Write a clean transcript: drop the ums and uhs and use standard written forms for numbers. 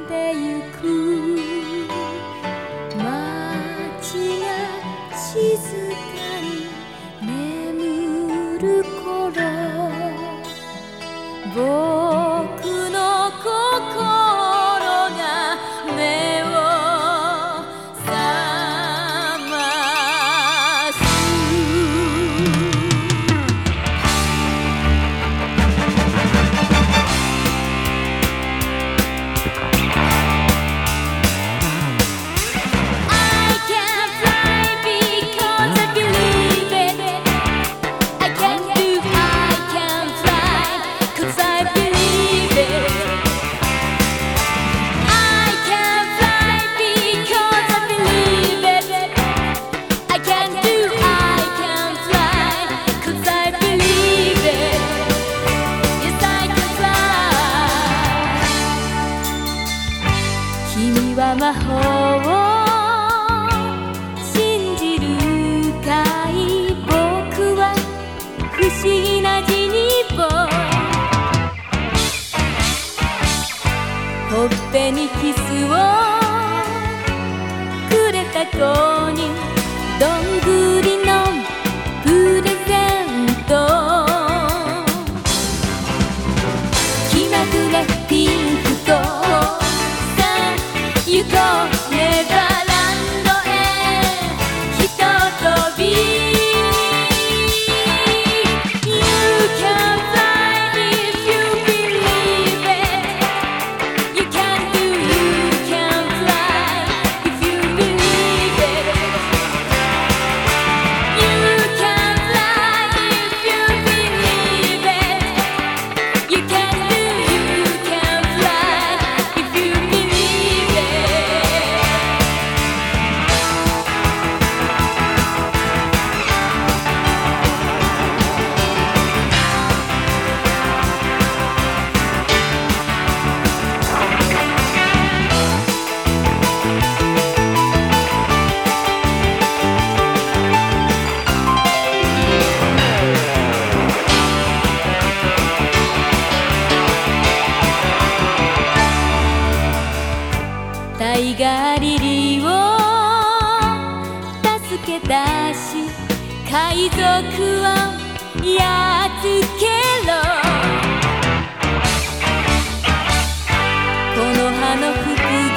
てゆく街が静かに眠る頃、僕の心が目を覚ます。君は魔法を信じるかい？僕は不思議なジニボーイ。ほっぺにキスをくれた子にどんぐりのプレゼント。気まぐれピンクと行こうネバーランドへひととび。 You can fly if you believe it. You can do, you can fly if you believe it. You can fly if you believe it. You can do, you can fly if you believe it.タイガーリリーを助け出し海賊をやっつけろ。この葉の服